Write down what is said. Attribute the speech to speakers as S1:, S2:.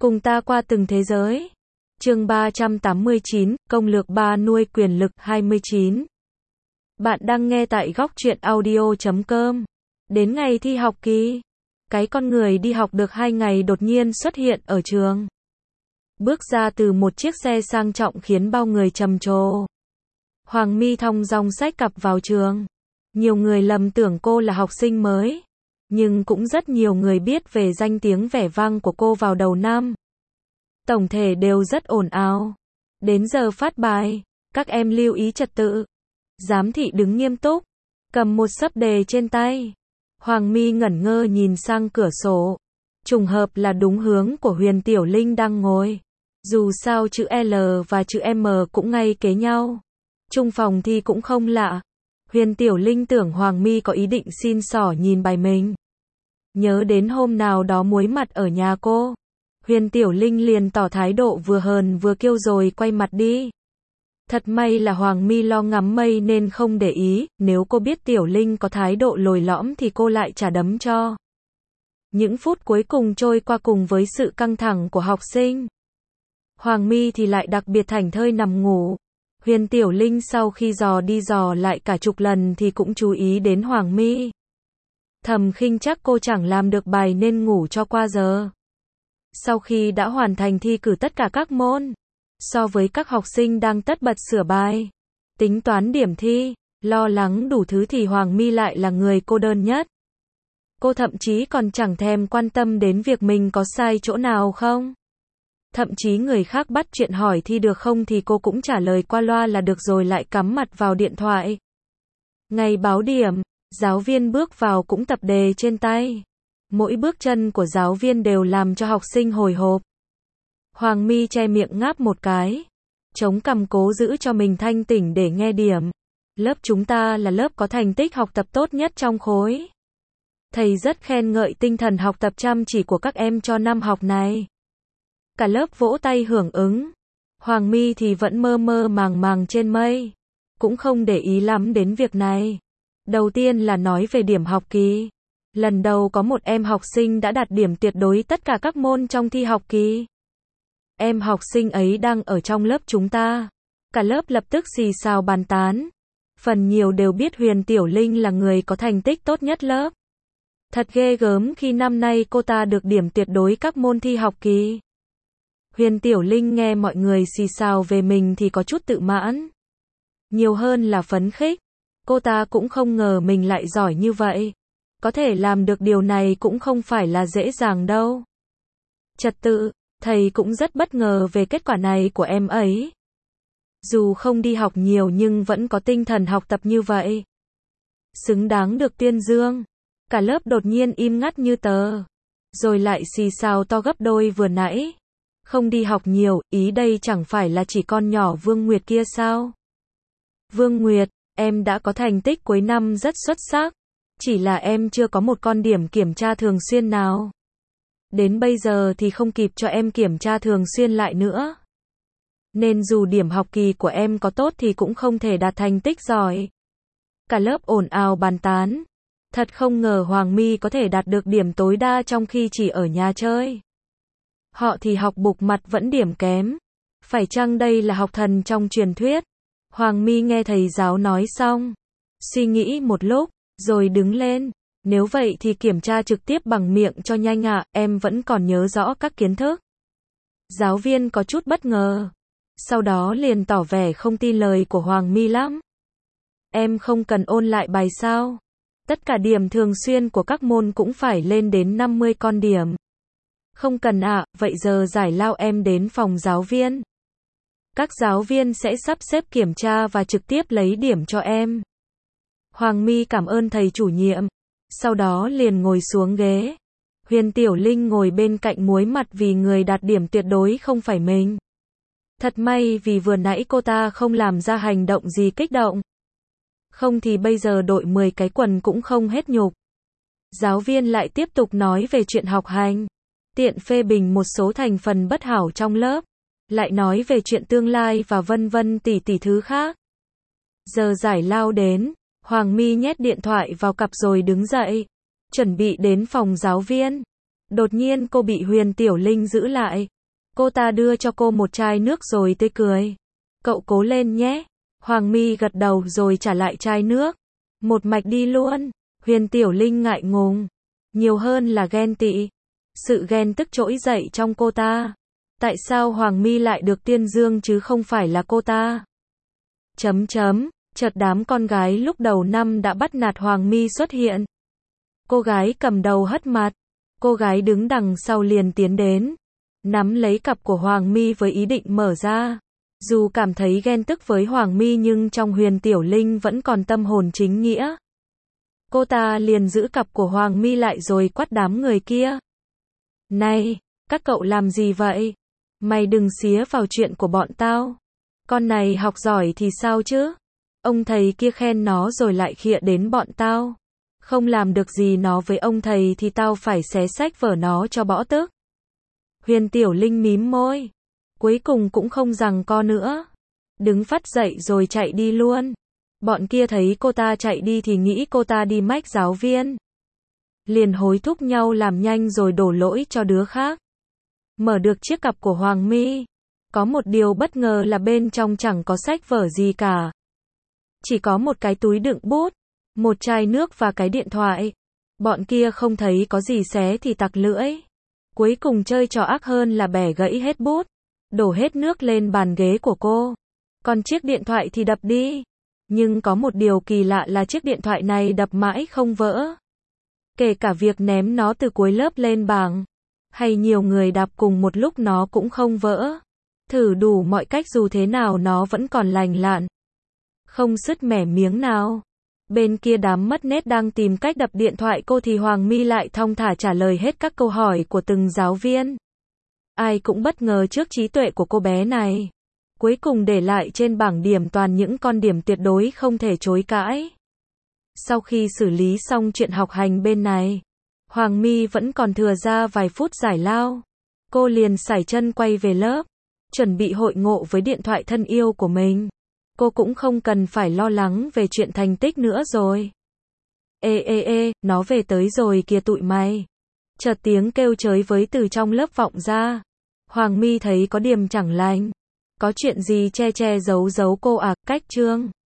S1: Cùng ta qua từng thế giới. Chương 389, Công lược 3 nuôi quyền lực 29. Bạn đang nghe tại góc truyện audio.com. Đến ngày thi học kỳ, cái con người đi học được 2 ngày đột nhiên xuất hiện ở trường. Bước ra từ một chiếc xe sang trọng khiến bao người trầm trồ. Hoàng My thong dong xách cặp vào trường. Nhiều người lầm tưởng cô là học sinh mới. Nhưng cũng rất nhiều người biết về danh tiếng vẻ vang của cô vào đầu năm. Tổng thể đều rất ồn ào. Đến giờ phát bài, các em lưu ý trật tự. Giám thị đứng nghiêm túc, cầm một xấp đề trên tay. Hoàng My ngẩn ngơ nhìn sang cửa sổ. Trùng hợp là đúng hướng của Huyền Tiểu Linh đang ngồi. Dù sao chữ L và chữ M cũng ngay kế nhau. Chung phòng thi cũng không lạ. Huyền Tiểu Linh tưởng Hoàng My có ý định xin xỏ nhìn bài mình. Nhớ đến hôm nào đó muối mặt ở nhà cô. Huyền Tiểu Linh liền tỏ thái độ vừa hờn vừa kêu rồi quay mặt đi. Thật may là Hoàng My lo ngắm mây nên không để ý, nếu cô biết Tiểu Linh có thái độ lồi lõm thì cô lại trả đấm cho. Những phút cuối cùng trôi qua cùng với sự căng thẳng của học sinh. Hoàng My thì lại đặc biệt thảnh thơi nằm ngủ. Huyền Tiểu Linh sau khi dò đi dò lại cả chục lần thì cũng chú ý đến Hoàng My. Thầm khinh chắc cô chẳng làm được bài nên ngủ cho qua giờ. Sau khi đã hoàn thành thi cử tất cả các môn, so với các học sinh đang tất bật sửa bài, tính toán điểm thi, lo lắng đủ thứ thì Hoàng My lại là người cô đơn nhất. Cô thậm chí còn chẳng thèm quan tâm đến việc mình có sai chỗ nào không. Thậm chí người khác bắt chuyện hỏi thi được không thì cô cũng trả lời qua loa là được rồi lại cắm mặt vào điện thoại. Ngày báo điểm, giáo viên bước vào cũng tập đề trên tay. Mỗi bước chân của giáo viên đều làm cho học sinh hồi hộp. Hoàng My che miệng ngáp một cái. Chống cằm cố giữ cho mình thanh tỉnh để nghe điểm. Lớp chúng ta là lớp có thành tích học tập tốt nhất trong khối. Thầy rất khen ngợi tinh thần học tập chăm chỉ của các em cho năm học này. Cả lớp vỗ tay hưởng ứng. Hoàng My thì vẫn mơ mơ màng màng trên mây. Cũng không để ý lắm đến việc này. Đầu tiên là nói về điểm học kỳ. Lần đầu có một em học sinh đã đạt điểm tuyệt đối tất cả các môn trong thi học kỳ. Em học sinh ấy đang ở trong lớp chúng ta. Cả lớp lập tức xì xào bàn tán. Phần nhiều đều biết Huyền Tiểu Linh là người có thành tích tốt nhất lớp. Thật ghê gớm khi năm nay cô ta được điểm tuyệt đối các môn thi học kỳ. Huyền Tiểu Linh nghe mọi người xì xào về mình thì có chút tự mãn. Nhiều hơn là phấn khích. Cô ta cũng không ngờ mình lại giỏi như vậy. Có thể làm được điều này cũng không phải là dễ dàng đâu. Trật tự, thầy cũng rất bất ngờ về kết quả này của em ấy. Dù không đi học nhiều nhưng vẫn có tinh thần học tập như vậy. Xứng đáng được tuyên dương. Cả lớp đột nhiên im ngắt như tờ. Rồi lại xì xào to gấp đôi vừa nãy. Không đi học nhiều, ý đây chẳng phải là chỉ con nhỏ Vương Nguyệt kia sao? Vương Nguyệt, em đã có thành tích cuối năm rất xuất sắc. Chỉ là em chưa có một con điểm kiểm tra thường xuyên nào. Đến bây giờ thì không kịp cho em kiểm tra thường xuyên lại nữa. Nên dù điểm học kỳ của em có tốt thì cũng không thể đạt thành tích giỏi. Cả lớp ồn ào bàn tán. Thật không ngờ Hoàng My có thể đạt được điểm tối đa trong khi chỉ ở nhà chơi. Họ thì học bục mặt vẫn điểm kém. Phải chăng đây là học thần trong truyền thuyết? Hoàng My nghe thầy giáo nói xong. Suy nghĩ một lúc, rồi đứng lên. Nếu vậy thì kiểm tra trực tiếp bằng miệng cho nhanh ạ, em vẫn còn nhớ rõ các kiến thức. Giáo viên có chút bất ngờ. Sau đó liền tỏ vẻ không tin lời của Hoàng My lắm. Em không cần ôn lại bài sao? Tất cả điểm thường xuyên của các môn cũng phải lên đến 50 con điểm. Không cần ạ, vậy giờ giải lao em đến phòng giáo viên. Các giáo viên sẽ sắp xếp kiểm tra và trực tiếp lấy điểm cho em. Hoàng My cảm ơn thầy chủ nhiệm. Sau đó liền ngồi xuống ghế. Huyền Tiểu Linh ngồi bên cạnh muối mặt vì người đạt điểm tuyệt đối không phải mình. Thật may vì vừa nãy cô ta không làm ra hành động gì kích động. Không thì bây giờ đội 10 cái quần cũng không hết nhục. Giáo viên lại tiếp tục nói về chuyện học hành. Tiện phê bình một số thành phần bất hảo trong lớp. Lại nói về chuyện tương lai và vân vân tỷ tỷ thứ khác. Giờ giải lao đến. Hoàng My nhét điện thoại vào cặp rồi đứng dậy. Chuẩn bị đến phòng giáo viên. Đột nhiên cô bị Huyền Tiểu Linh giữ lại. Cô ta đưa cho cô một chai nước rồi tươi cười. Cậu cố lên nhé. Hoàng My gật đầu rồi trả lại chai nước. Một mạch đi luôn. Huyền Tiểu Linh ngại ngùng. Nhiều hơn là ghen tị. Sự ghen tức trỗi dậy trong cô ta. Tại sao Hoàng My lại được tuyên dương chứ không phải là cô ta? Chợt đám con gái lúc đầu năm đã bắt nạt Hoàng My xuất hiện. Cô gái cầm đầu hất mặt. Cô gái đứng đằng sau liền tiến đến. Nắm lấy cặp của Hoàng My với ý định mở ra. Dù cảm thấy ghen tức với Hoàng My nhưng trong Huyền Tiểu Linh vẫn còn tâm hồn chính nghĩa. Cô ta liền giữ cặp của Hoàng My lại rồi quát đám người kia. Này, các cậu làm gì vậy? Mày đừng xía vào chuyện của bọn tao. Con này học giỏi thì sao chứ? Ông thầy kia khen nó rồi lại khịa đến bọn tao. Không làm được gì nó với ông thầy thì tao phải xé xách vở nó cho bỏ tức. Huyền Tiểu Linh mím môi. Cuối cùng cũng không giằng co nữa. Đứng phắt dậy rồi chạy đi luôn. Bọn kia thấy cô ta chạy đi thì nghĩ cô ta đi mách giáo viên. Liền hối thúc nhau làm nhanh rồi đổ lỗi cho đứa khác. Mở được chiếc cặp của Hoàng My. Có một điều bất ngờ là bên trong chẳng có sách vở gì cả. Chỉ có một cái túi đựng bút, một chai nước và cái điện thoại. Bọn kia không thấy có gì xé thì tặc lưỡi. Cuối cùng chơi trò ác hơn là bẻ gãy hết bút, đổ hết nước lên bàn ghế của cô. Còn chiếc điện thoại thì đập đi. Nhưng có một điều kỳ lạ là chiếc điện thoại này đập mãi không vỡ. Kể cả việc ném nó từ cuối lớp lên bảng, hay nhiều người đạp cùng một lúc nó cũng không vỡ. Thử đủ mọi cách dù thế nào nó vẫn còn lành lặn. Không sứt mẻ miếng nào. Bên kia đám mất nét đang tìm cách đập điện thoại cô thì Hoàng My lại thong thả trả lời hết các câu hỏi của từng giáo viên. Ai cũng bất ngờ trước trí tuệ của cô bé này. Cuối cùng để lại trên bảng điểm toàn những con điểm tuyệt đối không thể chối cãi. Sau khi xử lý xong chuyện học hành bên này, Hoàng My vẫn còn thừa ra vài phút giải lao. Cô liền sải chân quay về lớp, chuẩn bị hội ngộ với điện thoại thân yêu của mình. Cô cũng không cần phải lo lắng về chuyện thành tích nữa rồi. Ê, nó về tới rồi kìa tụi mày. Chợt tiếng kêu chới với từ trong lớp vọng ra. Hoàng My thấy có điểm chẳng lành. Có chuyện gì che giấu cô à, cách chương.